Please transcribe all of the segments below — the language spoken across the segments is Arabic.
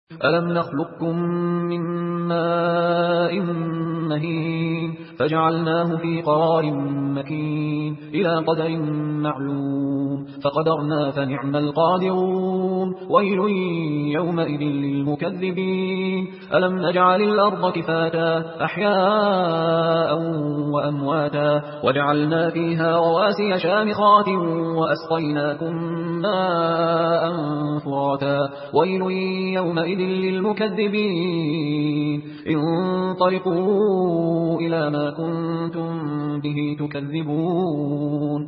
ألم نخلقكم من ماء مهين فجعلناه في قرار مكين إلى قدر معلوم فقدرنا فنعم القادرون ويل يومئذ للمكذبين ألم نجعل الأرض كفاتا أحياء وأمواتا وجعلنا فيها رواسي شامخات وأسقيناكم ماء فراتا ويل يومئذ للمكذبين انطلقوا إلى ما كنتم به تكذبون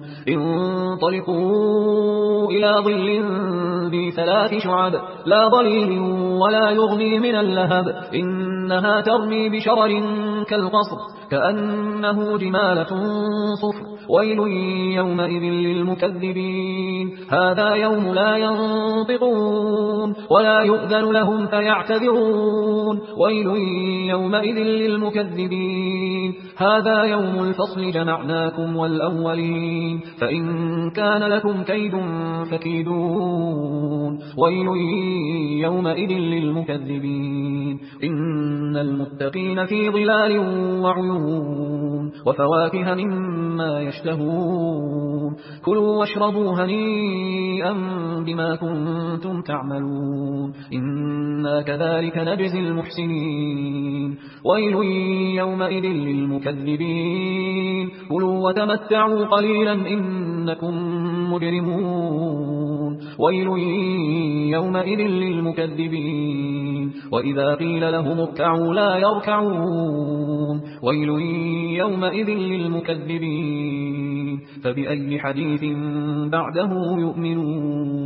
انطلقوا إلى ظل ذي 3 شعب لا ظليل ولا يغني من اللهب إنها ترمي بشرر كالقصر كأنه جمالة صفر ويل يومئذ للمكذبين هذا يوم لا ينطقون ولا يؤذن لهم فيعتذرون ويل يومئذ للمكذبين هذا يوم الفصل جمعناكم والأولين فإن كان لكم كيد فكيدون ويل يومئذ للمكذبين إن المتقين في ظلال وعيون وفواكه مما يشتهون كلوا واشربوا هنيئا بما كنتم تعملون إنا كذلك نجزي المحسنين ويل يومئذ للمكذبين كلوا وتمتعوا قليلا إنكم مجرمون ويل يومئذ للمكذبين وإذا قيل لهم اركعوا لا يركعون ويل يومئذ للمكذبين فبأي حديث بعده يؤمنون